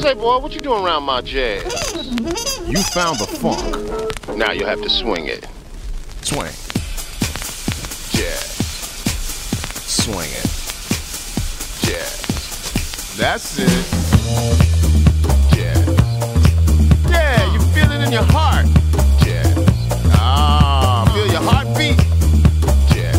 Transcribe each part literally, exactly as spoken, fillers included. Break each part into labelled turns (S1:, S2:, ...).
S1: Say, boy, what you doing around my jazz?
S2: You found the funk.
S1: Now you have to swing it.
S2: Swing.
S1: Jazz.
S2: Swing it.
S1: Jazz.
S2: That's it.
S1: Jazz.
S2: Yeah, you feel it in your heart.
S1: Jazz.
S2: Ah, feel your heartbeat.
S1: Jazz.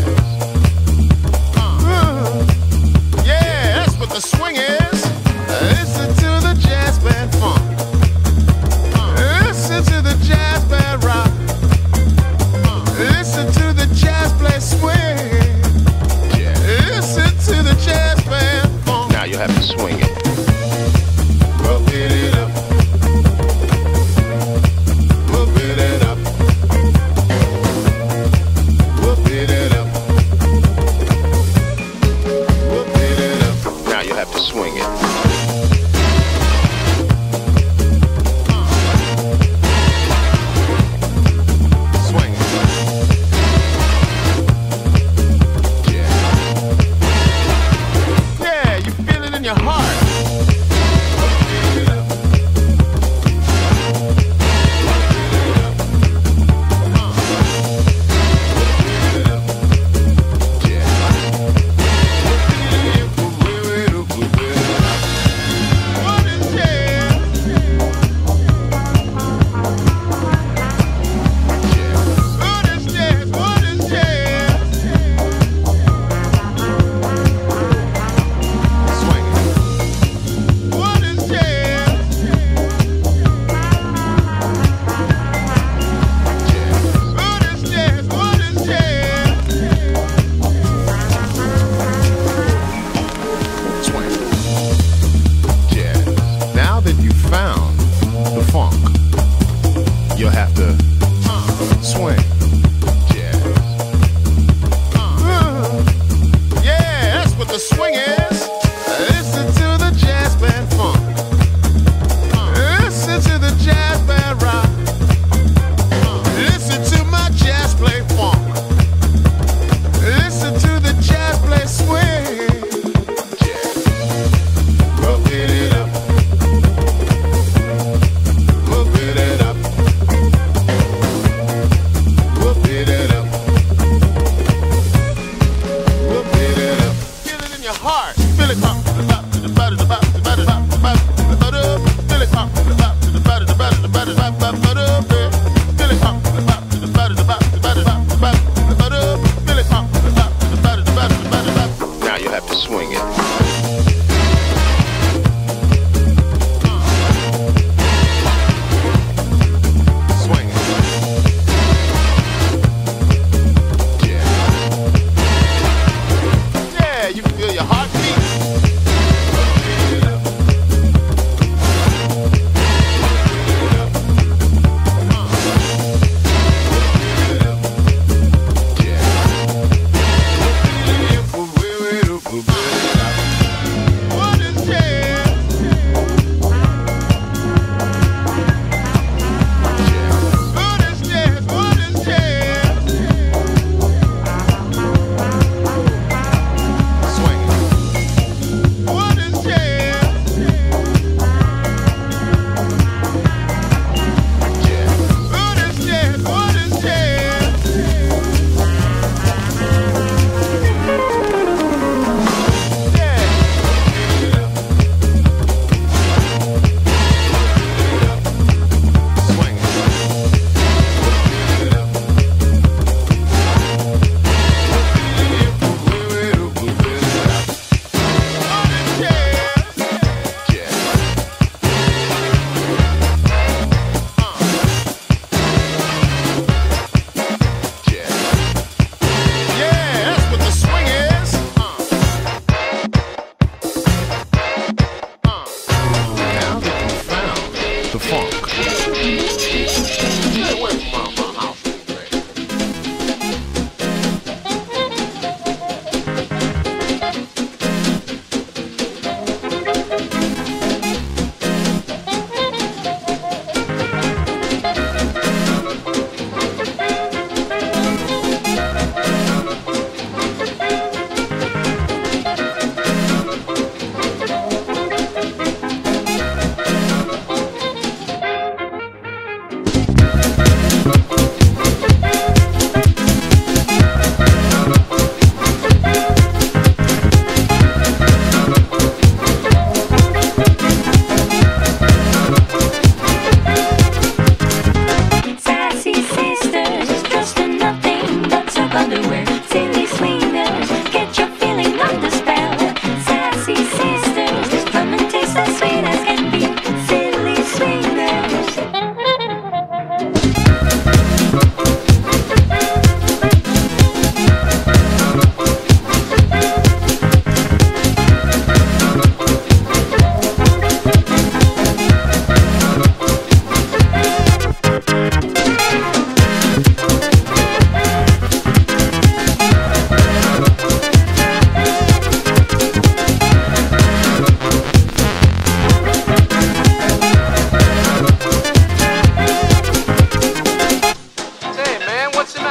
S2: Uh. Yeah, that's what the swing is. Listen to the jazz band funk. Listen to the jazz band rock. Listen to the jazz play swing. Listen to the jazz band funk.
S1: Now you have to swing it.
S2: Rub it up. Rub it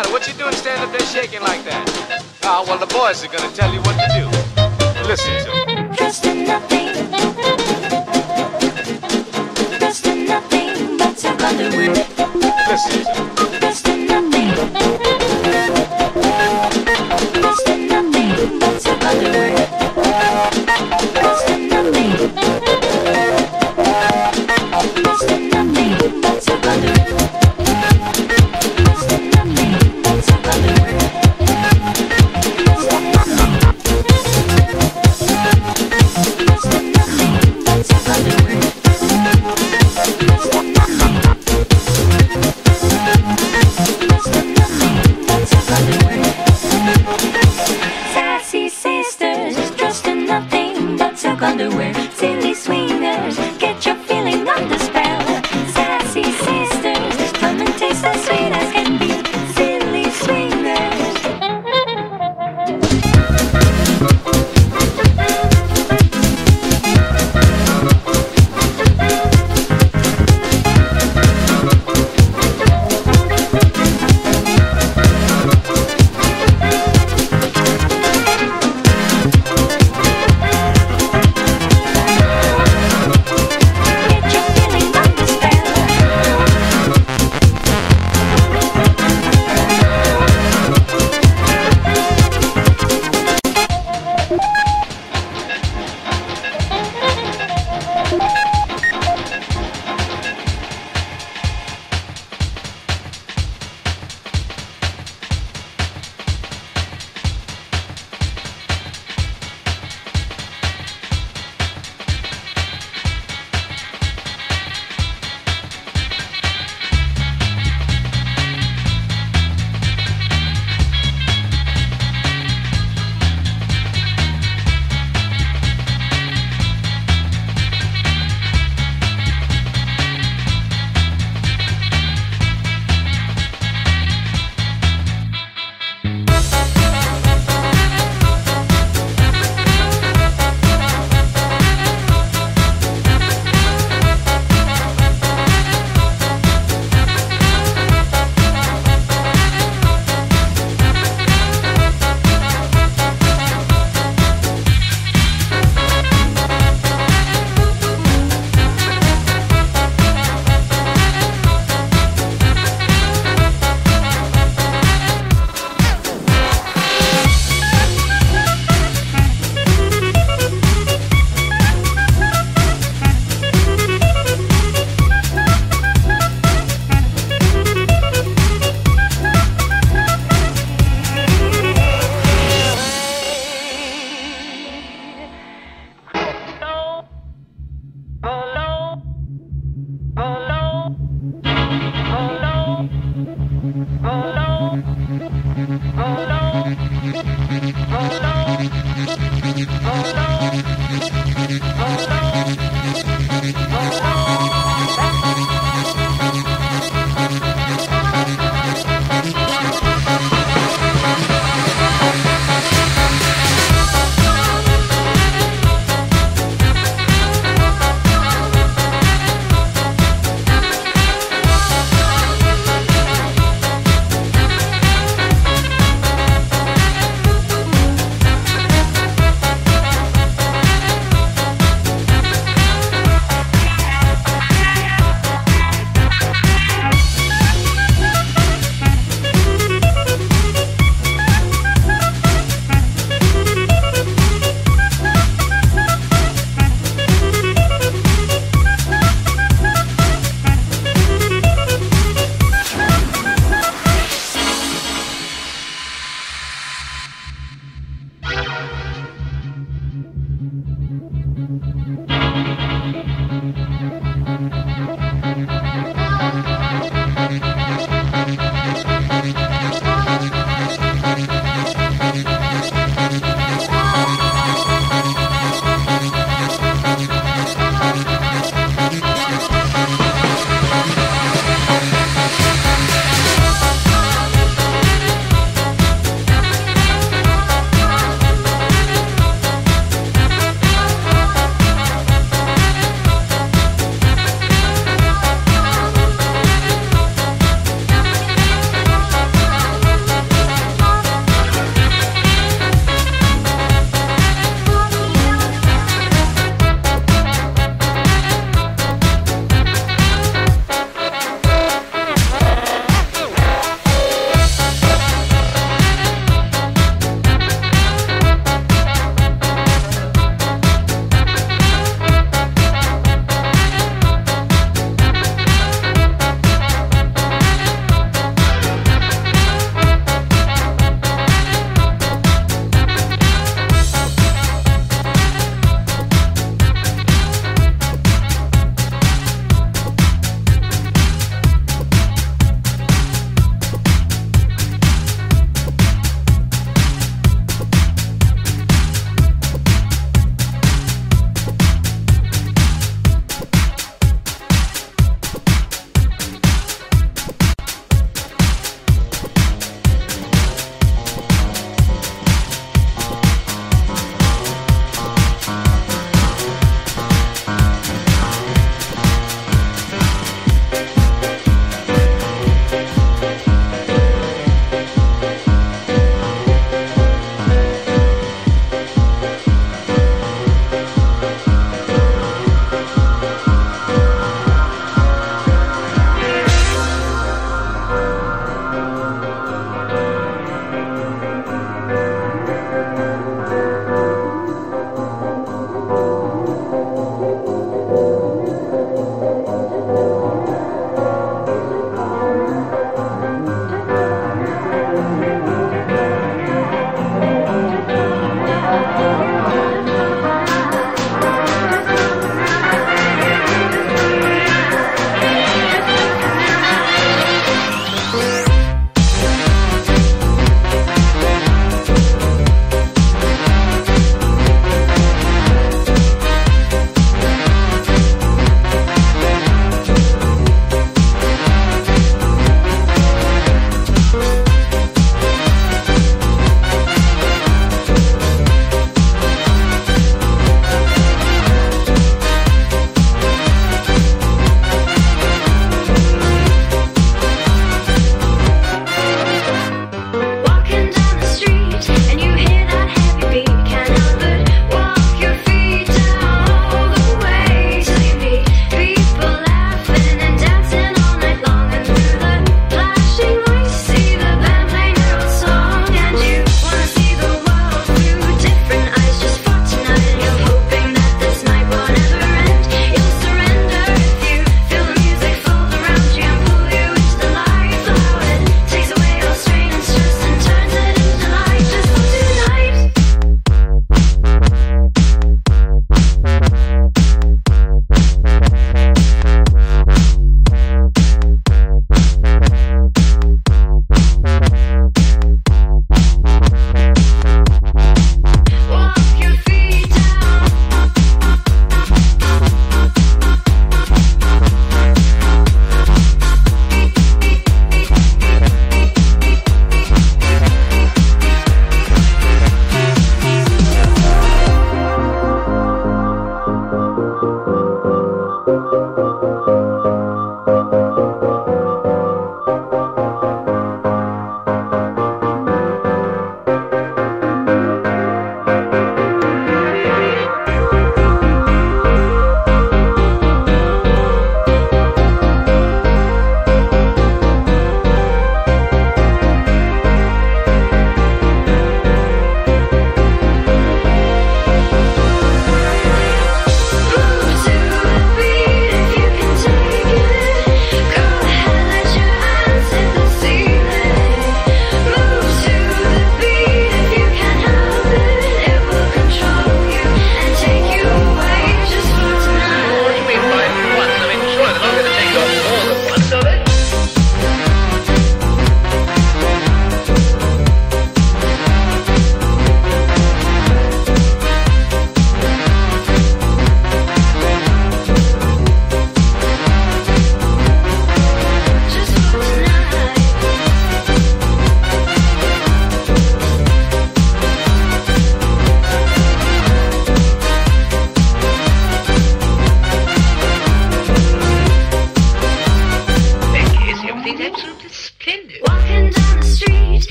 S1: matter? What you doing standing up there shaking like that? Ah, well, the boys are gonna tell you what to do. Listen to them.
S3: Trust in nothing. Trust in nothing but some underwear.
S1: Listen to them.
S3: Trust in nothing. Trust in nothing but some underwear. Trust in nothing. Trust in nothing but some underwear. Trust in nothing but some underwear. Trust in nothing. Trust in nothing but some underwear. Trust in nothing. Trust in nothing but some underwear. Sassy sisters, trust in nothing but silk underwear. Silly swingers, get your feeling under spell. Sassy sisters, come and taste as sweet as can be. Silly swingers. Get your feeling under spell.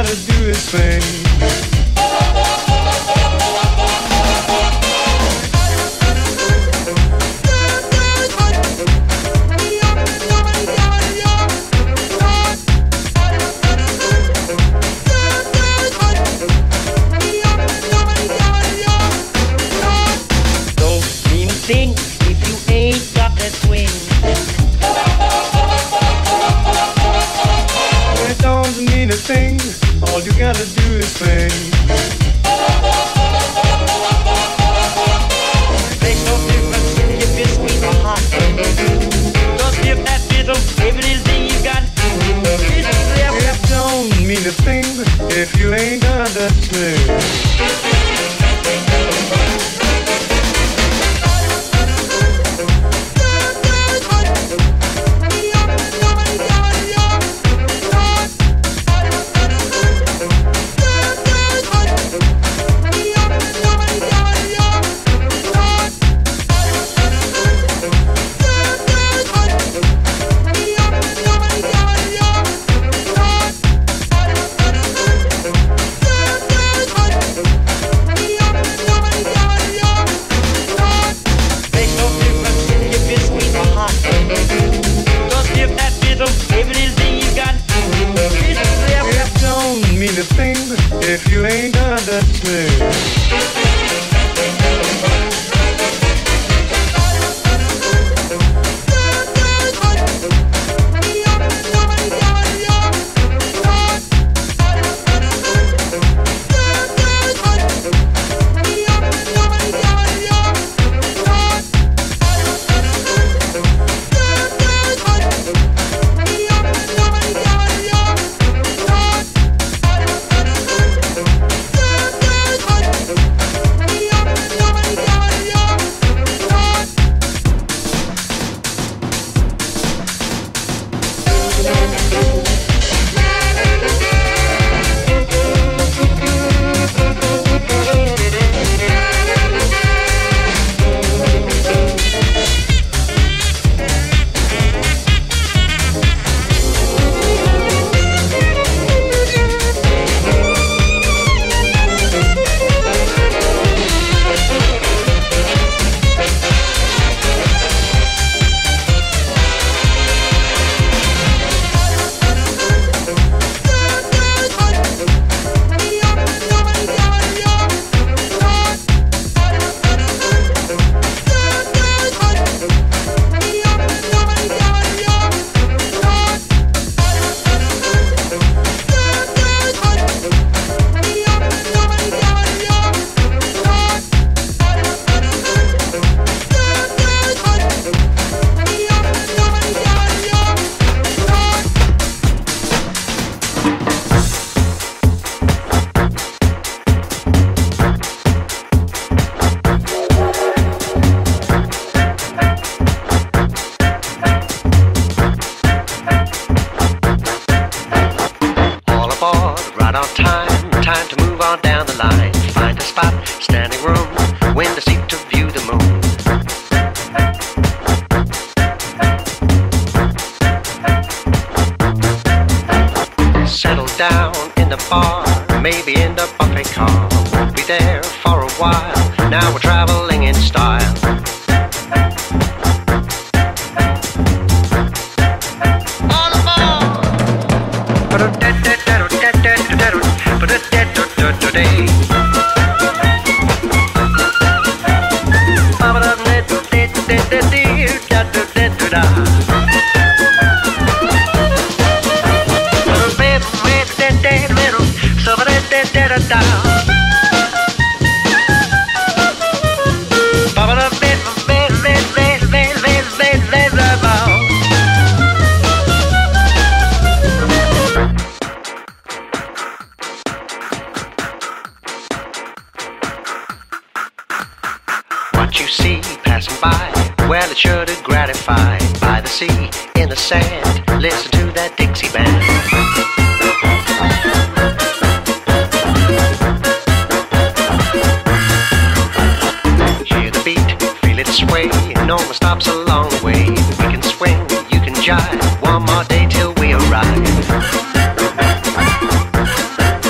S2: gotta do is sing. Thing, all you gotta do is sing.
S4: Makes no difference if it's sweet or hot. Just give that rhythm everything you got.
S2: It don't mean a thing if you ain't got that swing. If you ain't got that swing.
S5: What you see passing by, well, it's sure to gratify. By the sea, in the sand, listen to that Dixie band. Hear the beat, feel it sway, no one stops along the way. We can swing, you can jive, one more day till we arrive.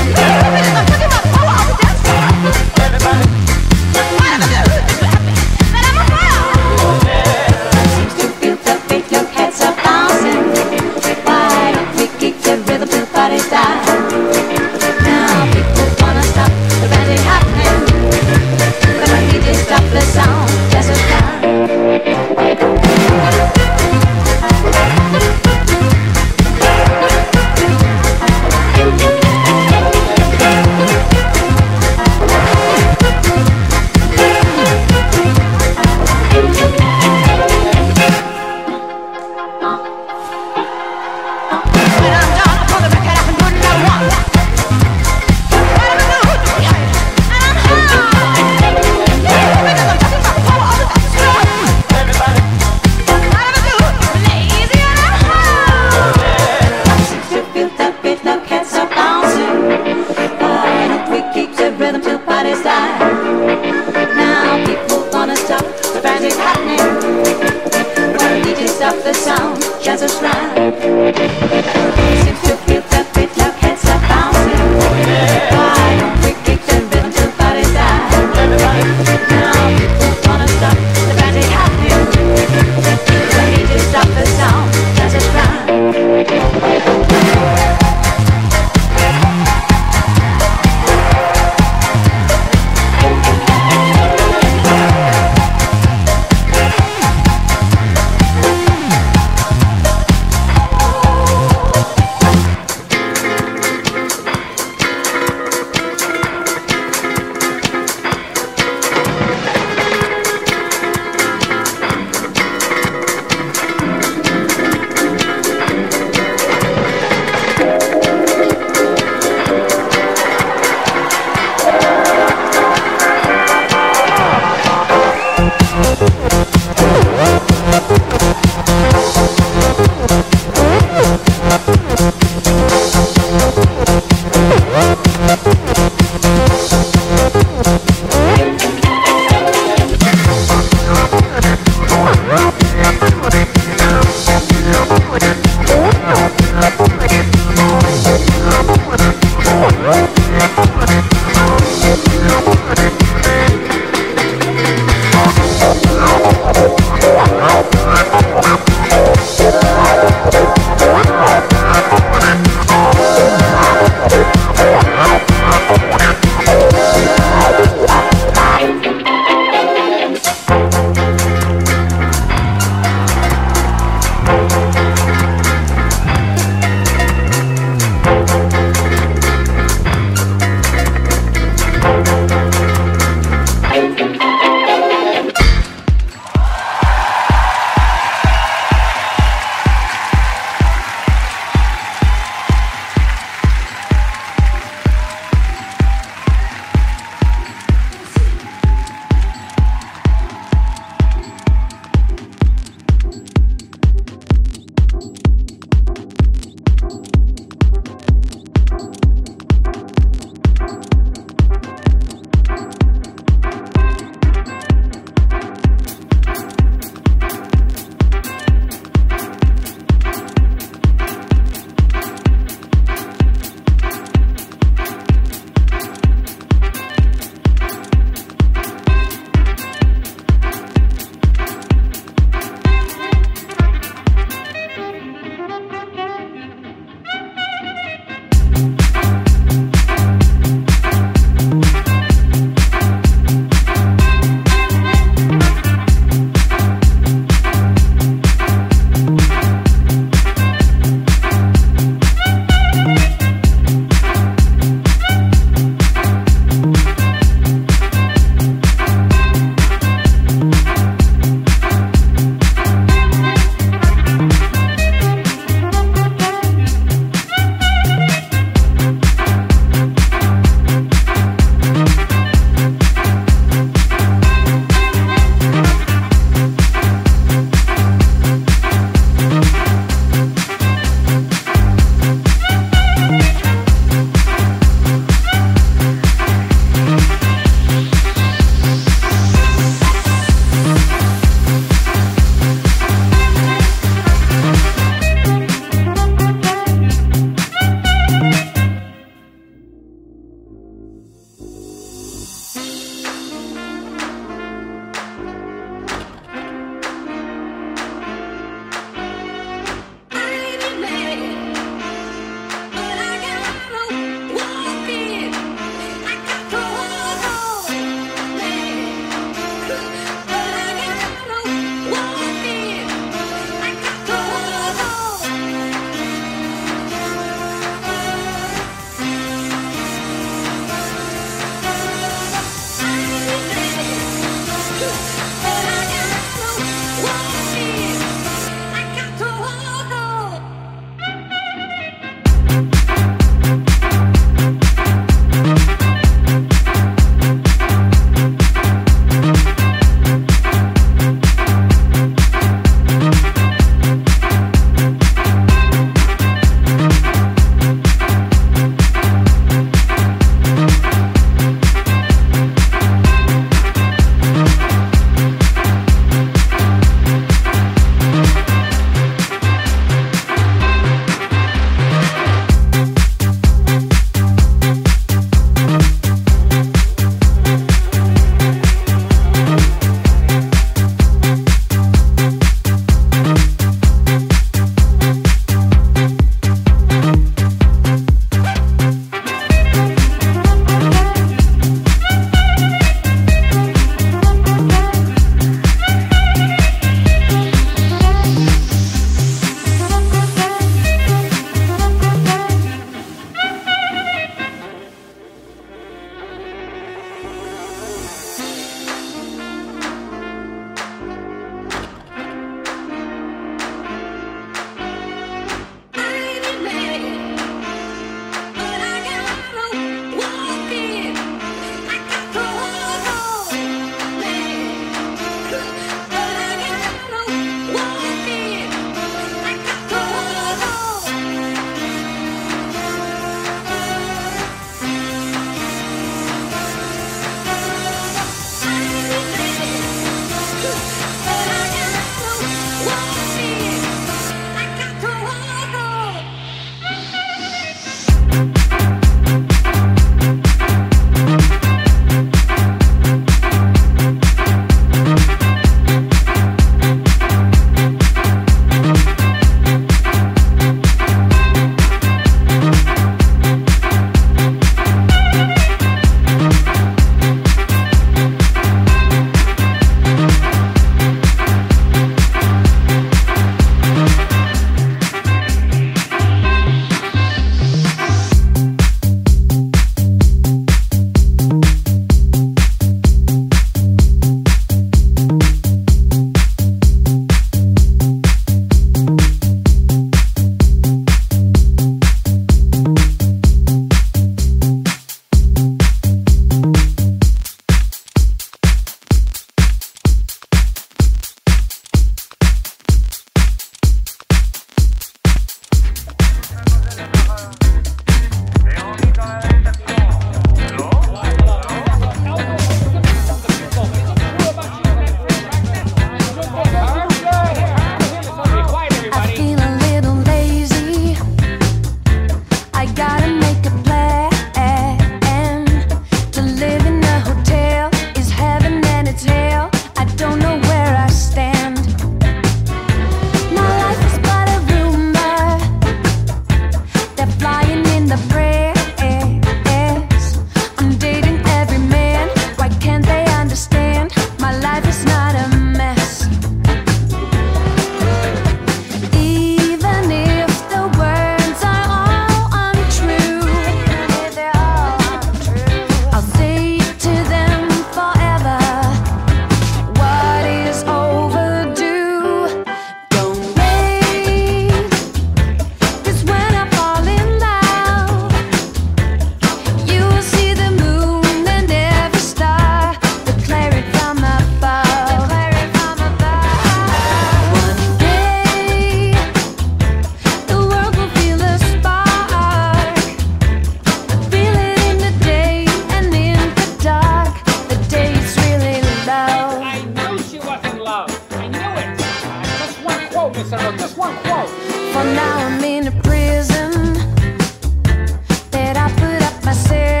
S6: For now I'm in a prison that I put up myself.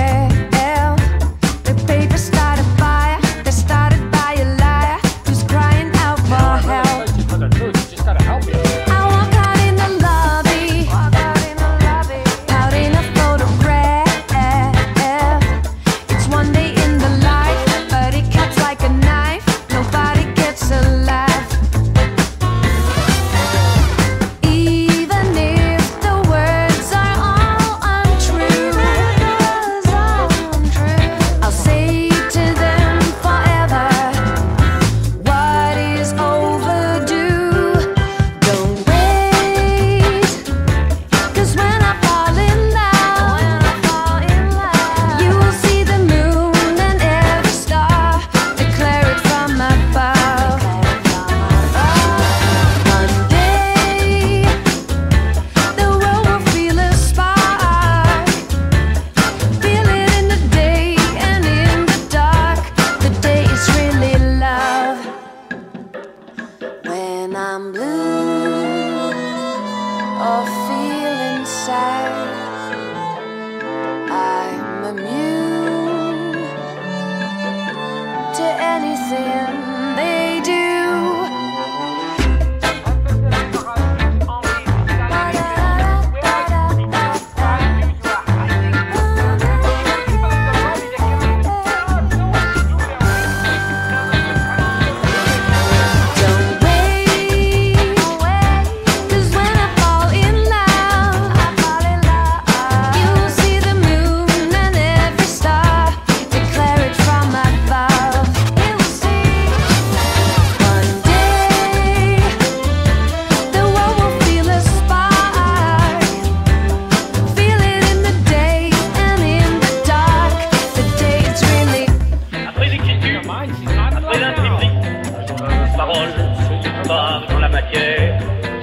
S6: The paper started fire, that started by a liar who's crying out for help. I walk out in the lobby, out in a photograph. It's one day in the life, but it cuts like a knife. Nobody gets a laugh. Even if the words are all untrue, I'll say to them forever what is overdue. Don't wait, 'cause when I fall in love, you will see the moon and every star, declare it from above. One day, the world will feel a spark. Feel it in the day and in the dark. The day is really love. When I'm blue or feeling sad, I'm immune to anything they do. Don't wait, 'cause when I fall in love, you will see the moon and every star, declare it from above. You will see. One day, the world will feel a spark. Feel it in the day and in the dark. The day is really.
S4: Après l'écriture, après l'imprimé, parole, part dans la matière.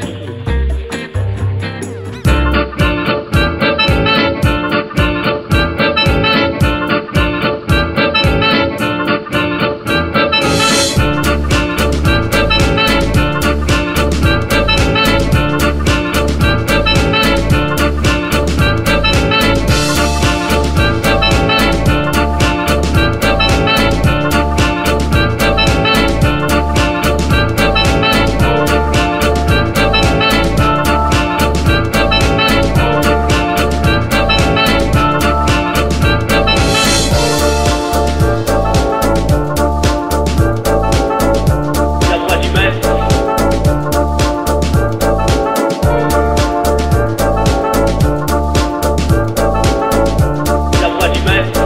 S4: La voix du maître, la voix du maître.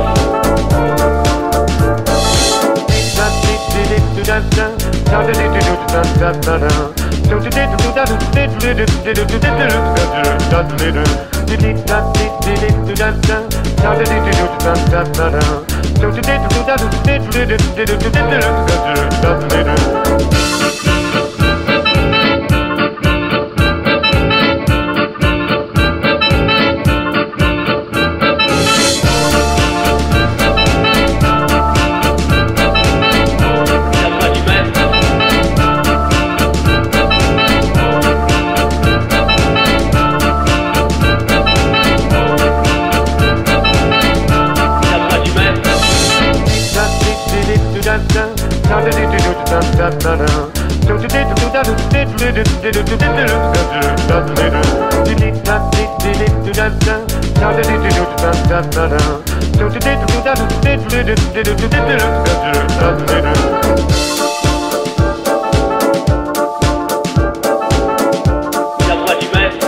S4: La voix du maître, la voix du maître. La voix du maître,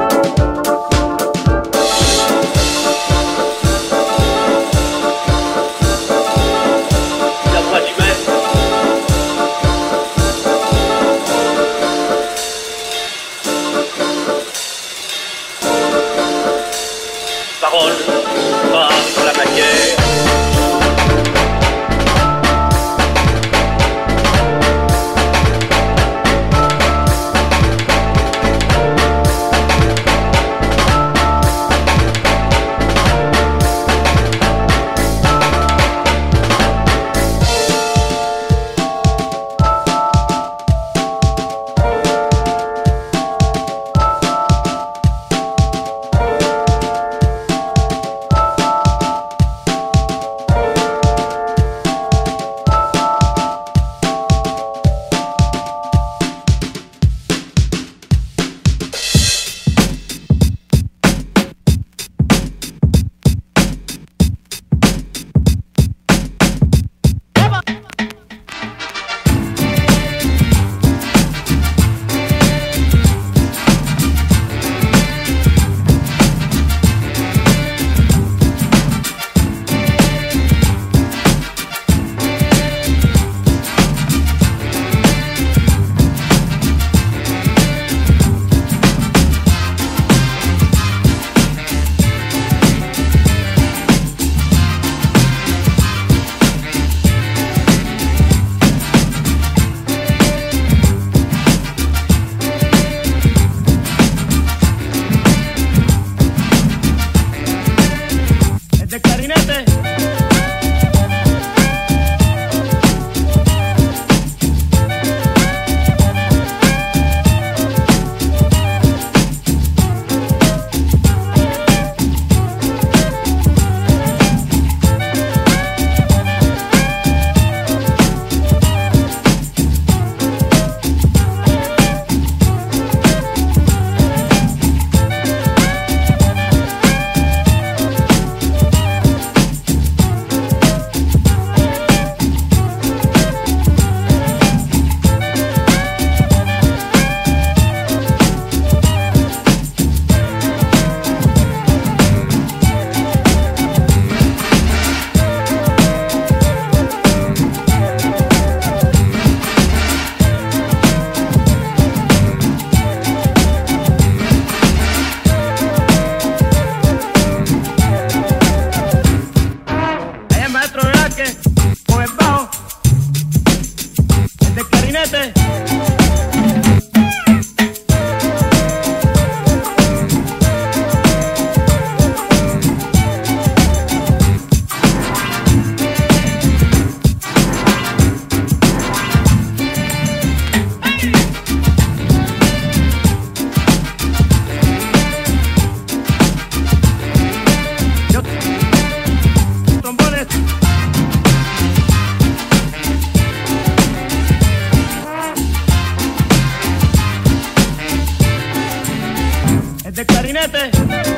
S4: la voix du maître. Parole, part dans la matière. macchinette.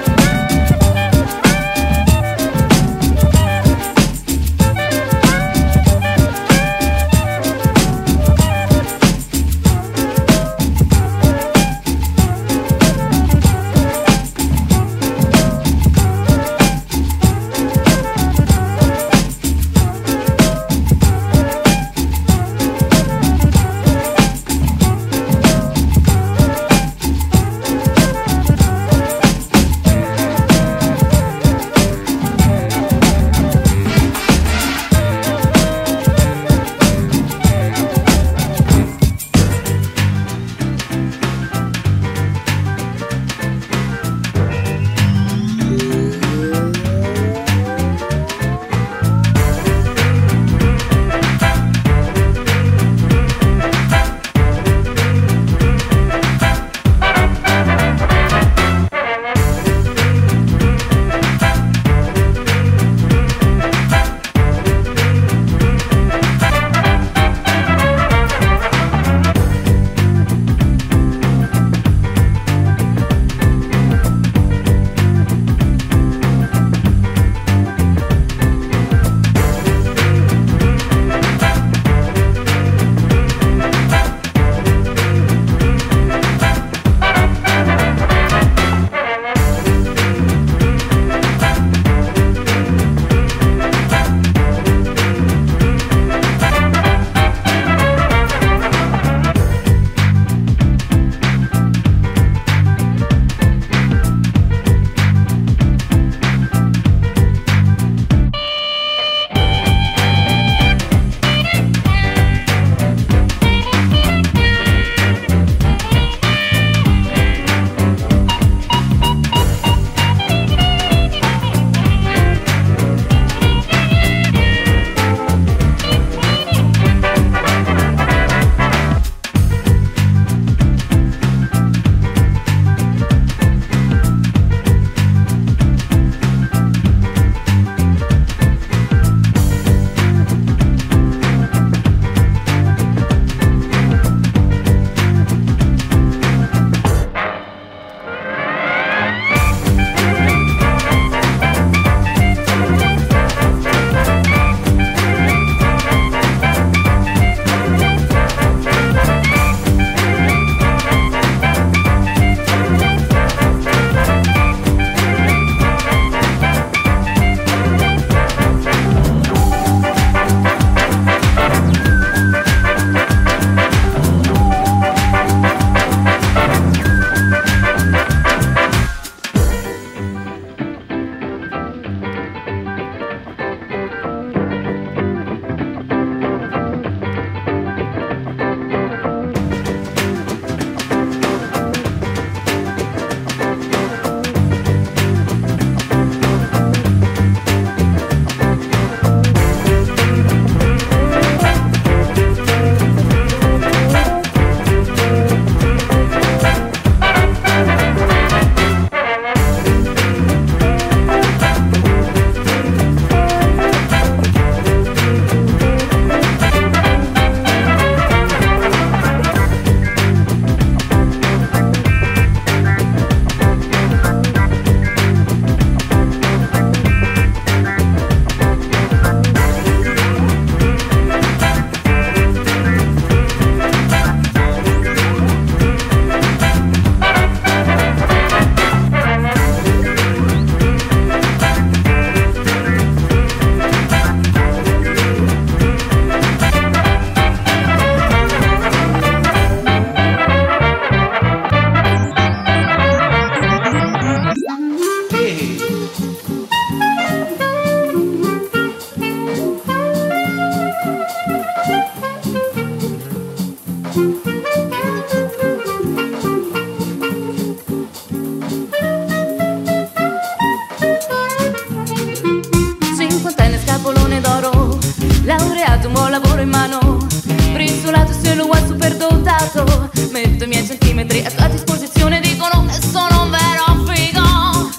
S6: laureato, un buon lavoro in mano, brisolato se lo vuoi superdotato, metto i miei centimetri a tua disposizione, dicono che sono un vero figo.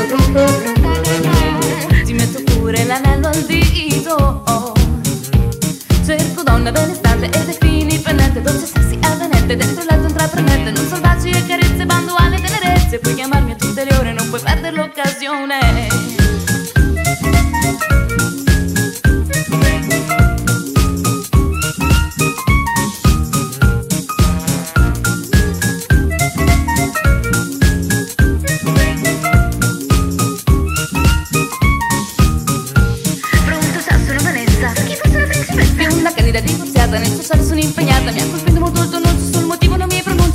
S6: Ti metto pure l'anello al dito, cerco donna benestante ed è finipendente, dolce, sexy, avvenente, dentro il letto intraprendente, non salvaggi e carezze, bando alle tenerezze, puoi chiamarmi a tutte le ore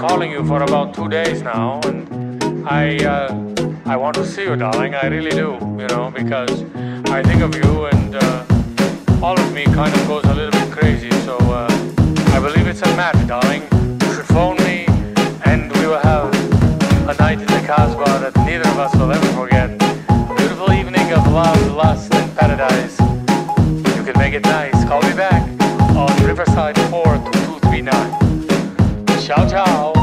S7: calling you for about two days now, and I uh, I want to see you, darling. I really do, you know, because I think of you, and uh, all of me kind of goes a little bit crazy. So uh, I believe it's a match, darling. You should phone me, and we will have a night in the Casbah that neither of us will ever forget. A beautiful evening of love, lust, and paradise. You can make it nice. Call me back on Riverside four two two three nine. Ciao, ciao.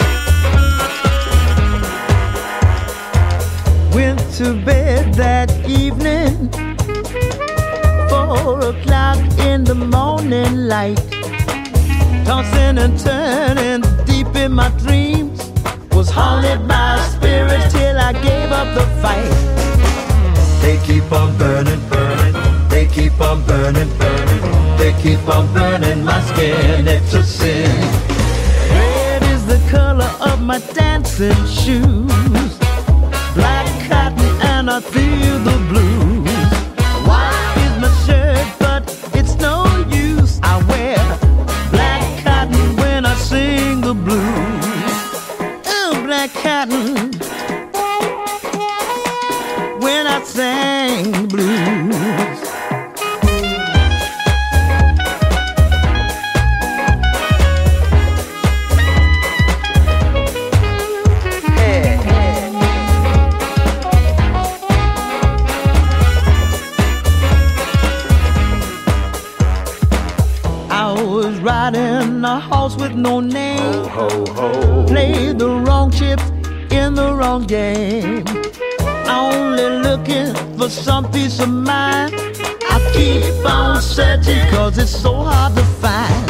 S8: To bed that o'clock in the morning light, tossing and turning deep in my dreams, was haunted by spirits till I gave up the fight. They keep on burning, burning, they keep on burning, burning, they keep on burning my skin, it's a sin. Red is the color of my dancing shoes, black cotton and I feel the blues. White is my shirt but it's no use, I wear black cotton when I sing the blues. Oh, black cotton when I sing the blues. Riding a horse with no name, ho, ho, ho. Played the wrong chips in the wrong game. Only looking for some peace of mind. I keep on searching cause it's so hard to find.